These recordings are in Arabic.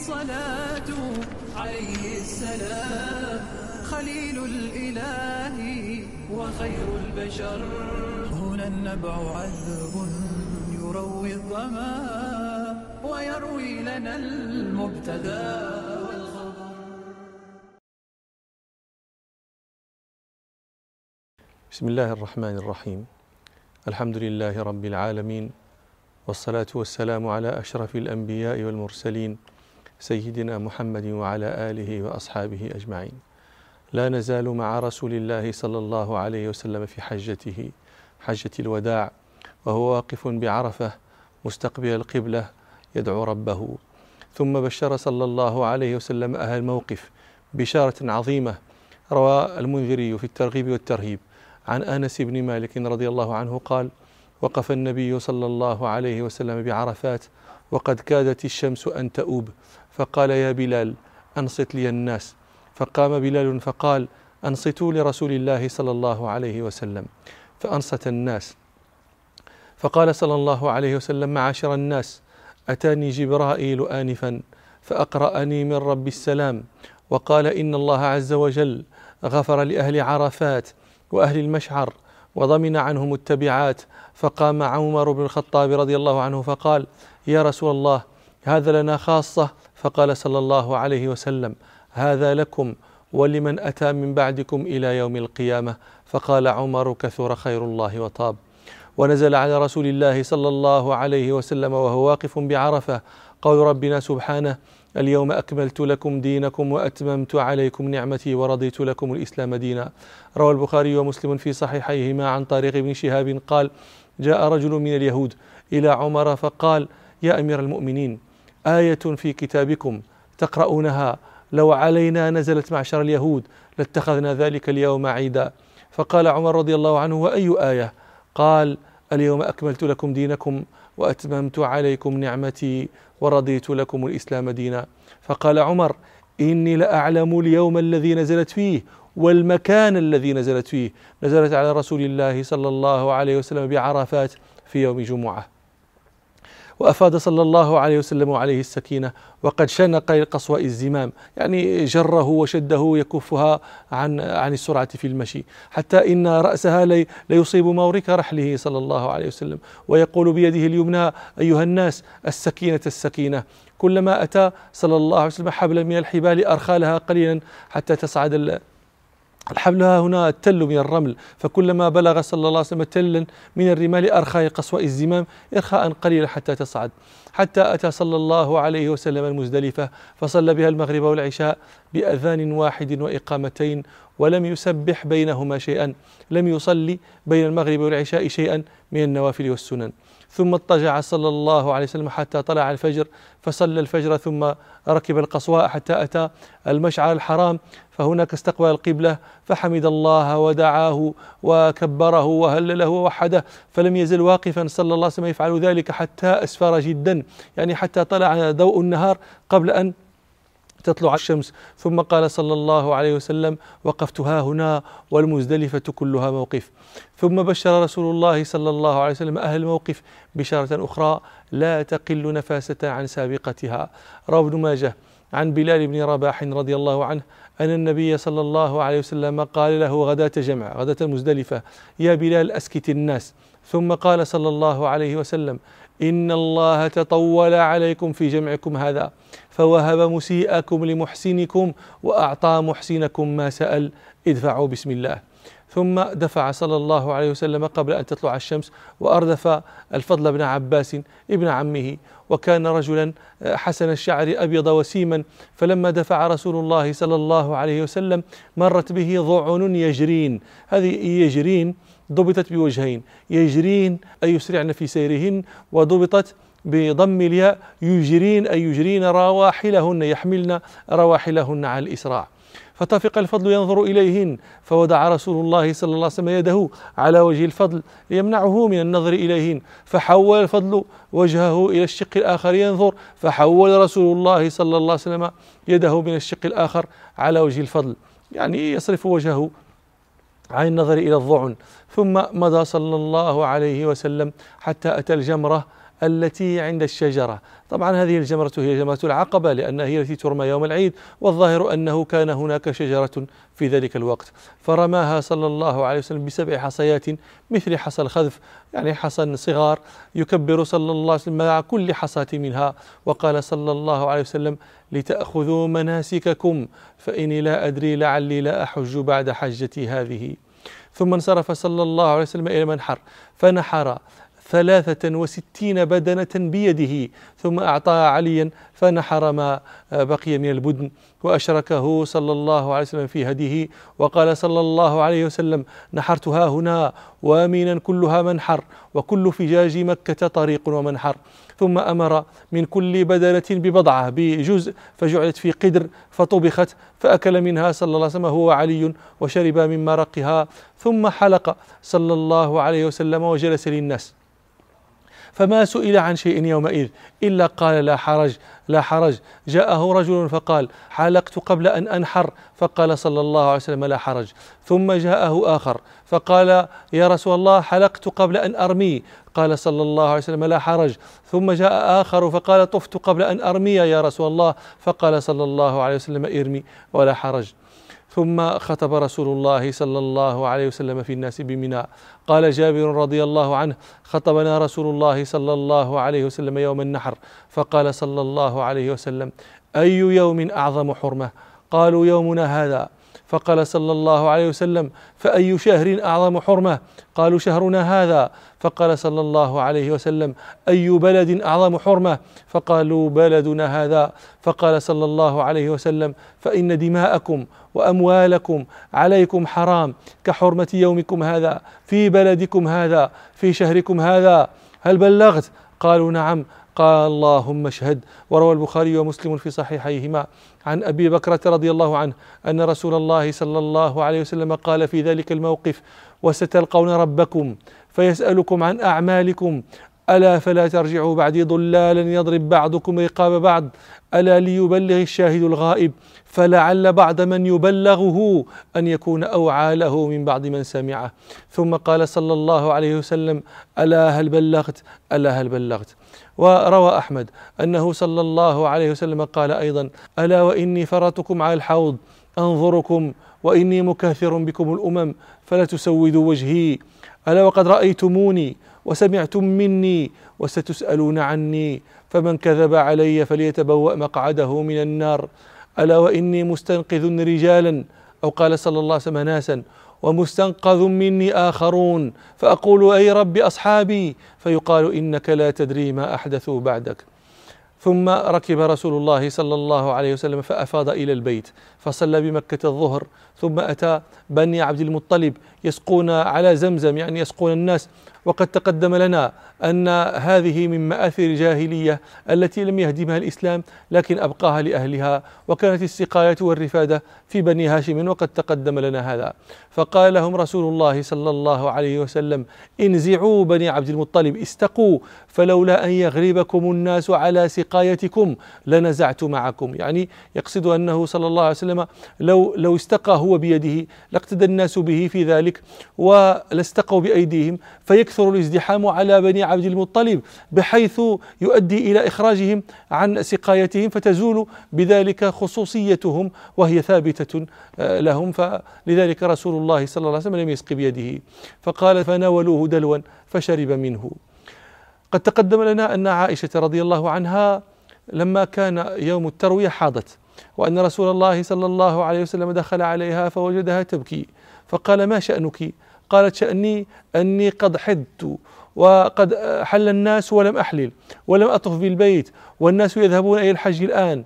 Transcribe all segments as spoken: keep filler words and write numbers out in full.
الصلاة عليه السلام، خليل الإله وخير البشر. هنا النبع عذب يروي الظما ويروي لنا المبتدى والخبر. بسم الله الرحمن الرحيم. الحمد لله رب العالمين، والصلاة والسلام على أشرف الأنبياء والمرسلين سيدنا محمد وعلى آله وأصحابه أجمعين. لا نزال مع رسول الله صلى الله عليه وسلم في حجته، حجة الوداع، وهو واقف بعرفة مستقبل القبلة يدعو ربه. ثم بشر صلى الله عليه وسلم أهل الموقف بشارة عظيمة. روى المنذري في الترغيب والترهيب عن أنس بن مالك رضي الله عنه قال: وقف النبي صلى الله عليه وسلم بعرفات وقد كادت الشمس أن تؤوب، فقال: يا بلال أنصت لي الناس. فقام بلال فقال: أنصتوا لرسول الله صلى الله عليه وسلم. فأنصت الناس. فقال صلى الله عليه وسلم: معاشر الناس، أتاني جبرائيل آنفا فأقرأني من رب السلام، وقال إن الله عز وجل غفر لأهل عرفات وأهل المشعر وضمن عنهم التبعات. فقام عمر بن الخطاب رضي الله عنه فقال: يا رسول الله، هذا لنا خاصة. فقال صلى الله عليه وسلم: هذا لكم ولمن أتى من بعدكم إلى يوم القيامة. فقال عمر: كثر خير الله وطاب. ونزل على رسول الله صلى الله عليه وسلم وهو واقف بعرفة قول ربنا سبحانه: اليوم أكملت لكم دينكم وأتممت عليكم نعمتي ورضيت لكم الإسلام دينا. روى البخاري ومسلم في صحيحيهما عن طريق ابن شهاب قال: جاء رجل من اليهود إلى عمر فقال: يا أمير المؤمنين، آية في كتابكم تقرؤونها لو علينا نزلت معشر اليهود لاتخذنا ذلك اليوم عيدا. فقال عمر رضي الله عنه: وأي آية؟ قال: اليوم أكملت لكم دينكم وأتممت عليكم نعمتي ورضيت لكم الإسلام دينا. فقال عمر: إني لأعلم اليوم الذي نزلت فيه والمكان الذي نزلت فيه. نزلت على رسول الله صلى الله عليه وسلم بعرفات في يوم جمعة. وأفاد صلى الله عليه وسلم عليه السكينة، وقد شنق القصواء الزمام، يعني جره وشده يكفها عن عن السرعة في المشي، حتى إن رأسها لي ليصيب مورك رحله صلى الله عليه وسلم، ويقول بيده اليمنى: أيها الناس، السكينة السكينة. كلما أتى صلى الله عليه وسلم حبلا من الحبال أرخى لها قليلا حتى تصعد الحبل. هنا التل من الرمل، فكلما بلغ صلى الله عليه وسلم تلا من الرمال أرخى قصواء الزمام إرخاء قليلا حتى تصعد، حتى أتى صلى الله عليه وسلم المزدلفة فصلى بها المغرب والعشاء بأذان واحد وإقامتين، ولم يسبح بينهما شيئا، لم يصلي بين المغرب والعشاء شيئا من النوافل والسنن. ثم اضطجع صلى الله عليه وسلم حتى طلع الفجر فصلى الفجر، ثم ركب القصواء حتى أتى المشعر الحرام، فهناك استقبل القبلة فحمد الله ودعاه وكبره وهلله ووحده، فلم يزل واقفا صلى الله عليه وسلم يفعل ذلك حتى أسفر جدا، يعني حتى طلع ضوء النهار قبل أن تطلع الشمس. ثم قال صلى الله عليه وسلم: وقفت ها هنا والمزدلفة كلها موقف. ثم بشر رسول الله صلى الله عليه وسلم أهل الموقف بشارة أخرى لا تقل نفاسة عن سابقتها. روى ابن ماجه عن بلال بن رباح رضي الله عنه أن النبي صلى الله عليه وسلم قال له غداة جمع، غداة المزدلفة: يا بلال أسكت الناس. ثم قال صلى الله عليه وسلم: إن الله تطول عليكم في جمعكم هذا، فوهب مسيئكم لمحسنكم وأعطى محسنكم ما سأل، ادفعوا بسم الله. ثم دفع صلى الله عليه وسلم قبل أن تطلع الشمس، وأردف الفضل بن عباس ابن عمه، وكان رجلا حسن الشعر أبيض وسيما. فلما دفع رسول الله صلى الله عليه وسلم مرت به ضعن يجرين. هذه يجرين ضبطت بوجهين: يجرين أي يسرعن في سيرهن، وضبطت بضم الياء يجرين أي يجرين رواحلهن، يحملن رواحلهن على الإسراع. فطفق الفضل ينظر إليهن، فوضع رسول الله صلى الله عليه وسلم يده على وجه الفضل ليمنعه من النظر إليهن، فحول الفضل وجهه إلى الشق الآخر ينظر، فحول رسول الله صلى الله عليه وسلم يده من الشق الآخر على وجه الفضل، يعني يصرف وجهه عن النظر إلى الضعن. ثم مضى صلى الله عليه وسلم حتى أتى الجمرة التي عند الشجرة. طبعا هذه الجمرة هي جمرة العقبة لأنها هي التي ترمى يوم العيد، والظاهر أنه كان هناك شجرة في ذلك الوقت فرماها صلى الله عليه وسلم بسبع حصيات مثل حصى الخذف، يعني حصى صغار، يكبر صلى الله عليه وسلم مع كل حصاة منها، وقال صلى الله عليه وسلم: لتأخذوا مناسككم فإني لا أدري لعلي لا أحج بعد حجتي هذه. ثم انصرف صلى الله عليه وسلم إلى المنحر فنحر ثلاثة وستين بدنة بيده، ثم أعطى عليا فنحر ما بقي من البدن، وأشركه صلى الله عليه وسلم في هديه، وقال صلى الله عليه وسلم: نحرتها هنا ومينا كلها منحر، وكل فجاج مكة طريق ومنحر. ثم أمر من كل بدنة ببضعة بجزء فجعلت في قدر فطبخت، فأكل منها صلى الله عليه وسلم هو وعلي وشرب من مرقها، ثم حلق صلى الله عليه وسلم وجلس للناس، فما سئل عن شيء يومئذ إلا قال: لا حرج لا حرج. جاءه رجل فقال: حلقت قبل أن أنحر، فقال صلى الله عليه وسلم: لا حرج. ثم جاءه آخر فقال: يا رسول الله حلقت قبل أن أرمي، قال صلى الله عليه وسلم: لا حرج. ثم جاء آخر فقال: طفت قبل أن أرمي يا رسول الله، فقال صلى الله عليه وسلم: ارمي ولا حرج. ثم خطب رسول الله صلى الله عليه وسلم في الناس بمنى. قال جابر رضي الله عنه: خطبنا رسول الله صلى الله عليه وسلم يوم النحر، فقال صلى الله عليه وسلم: أي يوم أعظم حرمة؟ قالوا: يومنا هذا. فقال صلى الله عليه وسلم: فأي شهر أعظم حرمة؟ قالوا: شهرنا هذا. فقال صلى الله عليه وسلم: أي بلد أعظم حرمة؟ فقالوا: بلدنا هذا. فقال صلى الله عليه وسلم: فإن دماءكم وأموالكم عليكم حرام كحرمة يومكم هذا في بلدكم هذا في شهركم هذا، هل بلغت؟ قالوا: نعم. قال: اللهم اشهد. وروى البخاري ومسلم في صحيحيهما عن أبي بكرة رضي الله عنه أن رسول الله صلى الله عليه وسلم قال في ذلك الموقف: وستلقون ربكم فيسألكم عن أعمالكم، ألا فلا ترجعوا بعدي ضلالا يضرب بعضكم رقاب بعض، ألا ليبلغ الشاهد الغائب، فلعل بعض من يبلغه أن يكون أوعى له من بعض من سمعه. ثم قال صلى الله عليه وسلم: ألا هل بلغت؟ ألا هل بلغت؟ وروى أحمد أنه صلى الله عليه وسلم قال أيضا: ألا وإني فرطكم على الحوض أنظركم وإني مكاثر بكم الأمم فلا تسودوا وجهي، ألا وقد رأيتموني وسمعتم مني وستسألون عني، فمن كذب علي فليتبوأ مقعده من النار، ألا وإني مستنقذ رجالا، أو قال صلى الله عليه وسلم ناسا، ومستنقذ مني آخرون، فأقول: أي رب أصحابي، فيقال: إنك لا تدري ما أحدثوا بعدك. ثم ركب رسول الله صلى الله عليه وسلم فأفاض إلى البيت فصلى بمكة الظهر، ثم أتى بني عبد المطلب يسقون على زمزم، يعني يسقون الناس. وقد تقدم لنا أن هذه من مآثر الجاهلية التي لم يهدمها الإسلام لكن أبقاها لأهلها، وكانت السقاية والرفادة في بني هاشم، وقد تقدم لنا هذا. فقال لهم رسول الله صلى الله عليه وسلم: انزعوا بني عبد المطلب، استقوا، فلولا أن يغلبكم الناس على سقايتكم لنزعت معكم. يعني يقصد أنه صلى الله عليه وسلم لو, لو استقى هو بيده لاقتدى الناس به في ذلك ولاستقوا بأيديهم، فيكثر الازدحام على بني عبد المطلب بحيث يؤدي إلى إخراجهم عن سقايتهم، فتزول بذلك خصوصيتهم وهي ثابتة لهم. فلذلك رسول الله صلى الله عليه وسلم لم يسق بيده، فقال: فناولوه دلوا فشرب منه. قد تقدم لنا أن عائشة رضي الله عنها لما كان يوم التروية حاضت، وأن رسول الله صلى الله عليه وسلم دخل عليها فوجدها تبكي، فقال: ما شأنك؟ قالت: شأني أني قد حدت وقد حل الناس ولم أحلل ولم أطف بالبيت والناس يذهبون إلى الحج الآن.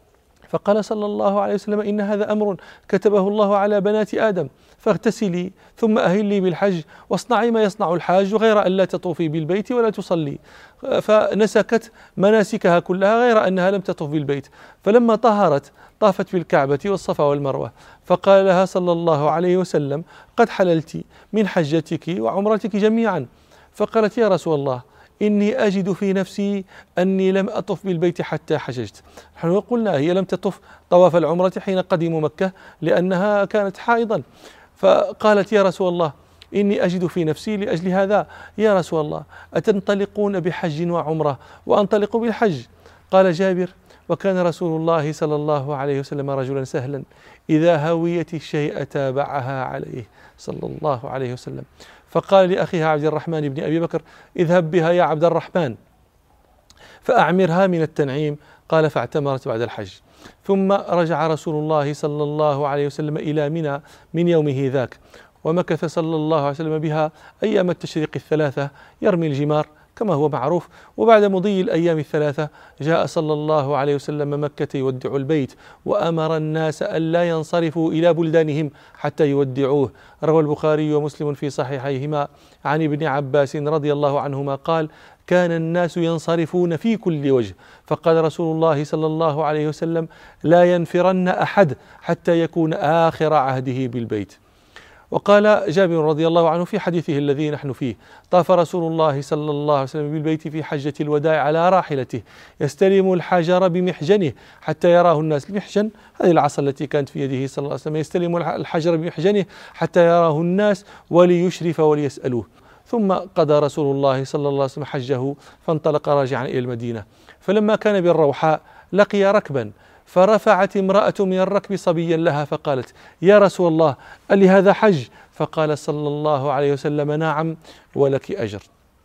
فقال صلى الله عليه وسلم: إن هذا أمر كتبه الله على بنات آدم، فاغتسلي ثم أهلي بالحج واصنعي ما يصنع الحاج غير أن لا تطوفي بالبيت ولا تصلي. فنسكت مناسكها كلها غير أنها لم تطوف بالبيت. فلما طهرت طافت بالكعبة والصفا والمروة، فقال لها صلى الله عليه وسلم: قد حللت من حجتك وعمرتك جميعا. فقالت: يا رسول الله، إني أجد في نفسي أني لم أطف بالبيت حتى حججت. نحن قلنا هي لم تطف طواف العمرة حين قدموا مكة لأنها كانت حائضا. فقالت: يا رسول الله، إني أجد في نفسي لأجل هذا يا رسول الله أتنطلقون بحج وعمرة وأنطلق بالحج؟ قال جابر: وكان رسول الله صلى الله عليه وسلم رجلا سهلا، إذا هويت الشيء تابعها عليه صلى الله عليه وسلم. فقال لأخيها عبد الرحمن بن أبي بكر: اذهب بها يا عبد الرحمن فأعمرها من التنعيم. قال: فاعتمرت بعد الحج. ثم رجع رسول الله صلى الله عليه وسلم إلى منى من يومه ذاك، ومكث صلى الله عليه وسلم بها أيام التشريق الثلاثة يرمي الجمار كما هو معروف. وبعد مضي الأيام الثلاثة جاء صلى الله عليه وسلم مكة يودع البيت، وأمر الناس ألا ينصرفوا إلى بلدانهم حتى يودعوه. روى البخاري ومسلم في صحيحيهما عن ابن عباس رضي الله عنهما قال: كان الناس ينصرفون في كل وجه، فقال رسول الله صلى الله عليه وسلم: لا ينفرن أحد حتى يكون آخر عهده بالبيت. وقال جابر رضي الله عنه في حديثه الذي نحن فيه: طاف رسول الله صلى الله عليه وسلم بالبيت في حجة الوداع على راحلته يستلم الحجر بمحجنه حتى يراه الناس. المحجن هذه العصا التي كانت في يده صلى الله عليه وسلم، يستلم الحجر بمحجنه حتى يراه الناس وليشرف وليسألوه. ثم قضى رسول الله صلى الله عليه وسلم حجه فانطلق راجعا إلى المدينة. فلما كان بالروحاء لقي ركبا، فرفعت امرأة من الركب صبيا لها فقالت: يا رسول الله، ألي هذا حج؟ فقال صلى الله عليه وسلم: نعم ولك أجر.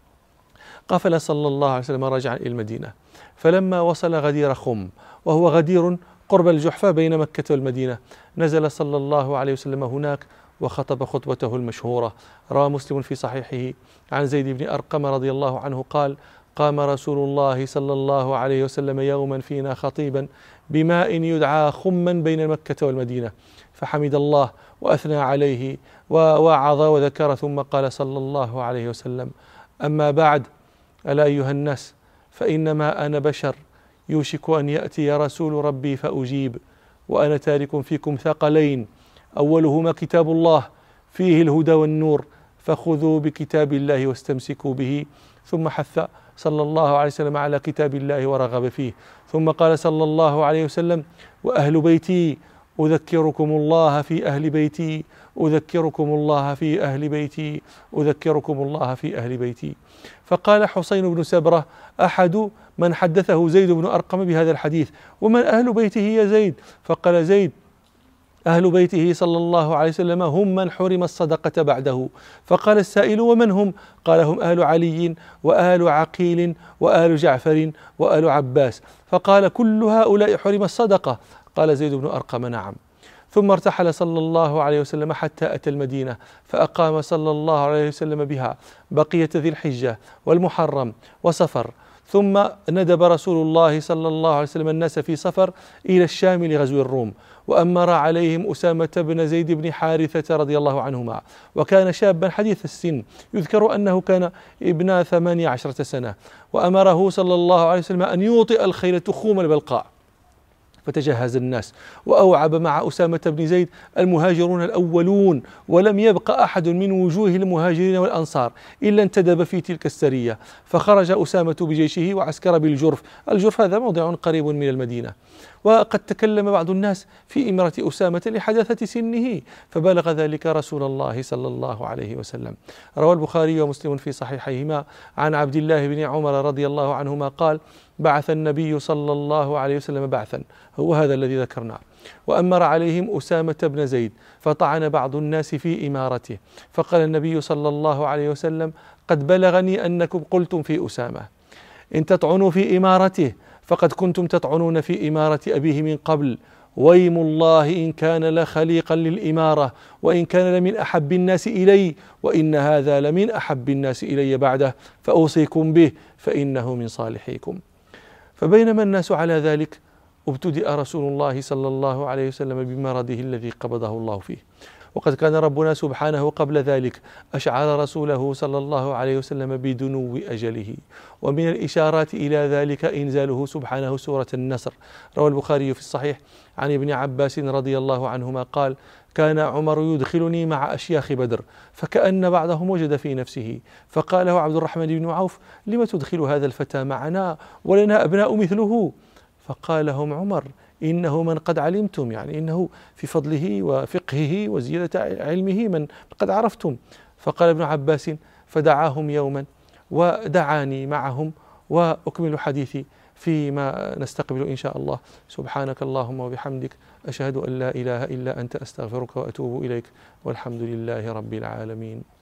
قفل صلى الله عليه وسلم راجعا إلى المدينة، فلما وصل غدير خم وهو غدير قرب الجحفة بين مكة والمدينة، نزل صلى الله عليه وسلم هناك وخطب خطبته المشهورة. روى مسلم في صحيحه عن زيد بن أرقم رضي الله عنه قال: قام رسول الله صلى الله عليه وسلم يوما فينا خطيبا بماء يدعى خما بين مكة والمدينة، فحمد الله وأثنى عليه ووعظ وذكر، ثم قال صلى الله عليه وسلم: أما بعد، ألا أيها الناس، فإنما أنا بشر يوشك أن يأتي رسول ربي فأجيب، وأنا تارك فيكم ثقلين، أولهما كتاب الله فيه الهدى والنور، فخذوا بكتاب الله واستمسكوا به. ثم حث صلى الله عليه وسلم على كتاب الله ورغب فيه. ثم قال صلى الله عليه وسلم: وأهل بيتي أذكركم الله في أهل بيتي أذكركم الله في أهل بيتي أذكركم الله في أهل بيتي. فقال حسين بن سبرة أحد من حدثه زيد بن أرقم بهذا الحديث: ومن أهل بيته يا زيد؟ فقال زيد: أهل بيته صلى الله عليه وسلم هم من حرم الصدقة بعده. فقال السائل: ومن هم؟ قال: هم أهل علي وآل عقيل وآل جعفر وآل عباس. فقال: كل هؤلاء حرم الصدقة؟ قال زيد بن أرقم: نعم. ثم ارتحل صلى الله عليه وسلم حتى أتى المدينة، فأقام صلى الله عليه وسلم بها بقية ذي الحجة والمحرم وصفر. ثم ندب رسول الله صلى الله عليه وسلم الناس في صفر إلى الشام لغزو الروم، وأمر عليهم أسامة بن زيد بن حارثة رضي الله عنهما، وكان شابا حديث السن، يذكر أنه كان ابن ثمانية عشرة سنة، وأمره صلى الله عليه وسلم أن يوطئ الخيل تخوم البلقاء. فتجهز الناس، وأوعب مع أسامة بن زيد المهاجرون الأولون، ولم يبق أحد من وجوه المهاجرين والأنصار إلا انتدب في تلك السرية. فخرج أسامة بجيشه وعسكر بالجرف. الجرف هذا موضع قريب من المدينة. وقد تكلم بعض الناس في إمرة أسامة لحداثة سنه، فبلغ ذلك رسول الله صلى الله عليه وسلم. روى البخاري ومسلم في صحيحيهما عن عبد الله بن عمر رضي الله عنهما قال: بعث النبي صلى الله عليه وسلم بعثا، هو هذا الذي ذكرناه، وأمر عليهم أسامة بن زيد، فطعن بعض الناس في إمارته، فقال النبي صلى الله عليه وسلم: قد بلغني أنكم قلتم في أسامة: إن تطعنوا في إمارته فقد كنتم تطعنون في إمارة أبيه من قبل، ويم الله إن كان لخليقا للإمارة، وإن كان لمن أحب الناس إلي، وإن هذا لمن أحب الناس إلي بعده، فأوصيكم به فإنه من صالحيكم. فبينما الناس على ذلك ابتدأ رسول الله صلى الله عليه وسلم بمرضه الذي قبضه الله فيه، وقد كان ربنا سبحانه قبل ذلك أشعر رسوله صلى الله عليه وسلم بدنو أجله. ومن الإشارات إلى ذلك إنزاله سبحانه سورة النصر. روى البخاري في الصحيح عن ابن عباس رضي الله عنهما قال: كان عمر يدخلني مع أشياخ بدر، فكأن بعضهم وجد في نفسه، فقال له عبد الرحمن بن عوف: لم تدخل هذا الفتى معنا ولنا أبناء مثله؟ فقال لهم عمر: إنه من قد علمتم، يعني إنه في فضله وفقهه وزيادة علمه من قد عرفتم. فقال ابن عباس: فدعاهم يوما ودعاني معهم، وأكمل حديثي. فيما نستقبل إن شاء الله. سبحانك اللهم وبحمدك، أشهد أن لا إله إلا أنت، أستغفرك وأتوب إليك، والحمد لله رب العالمين.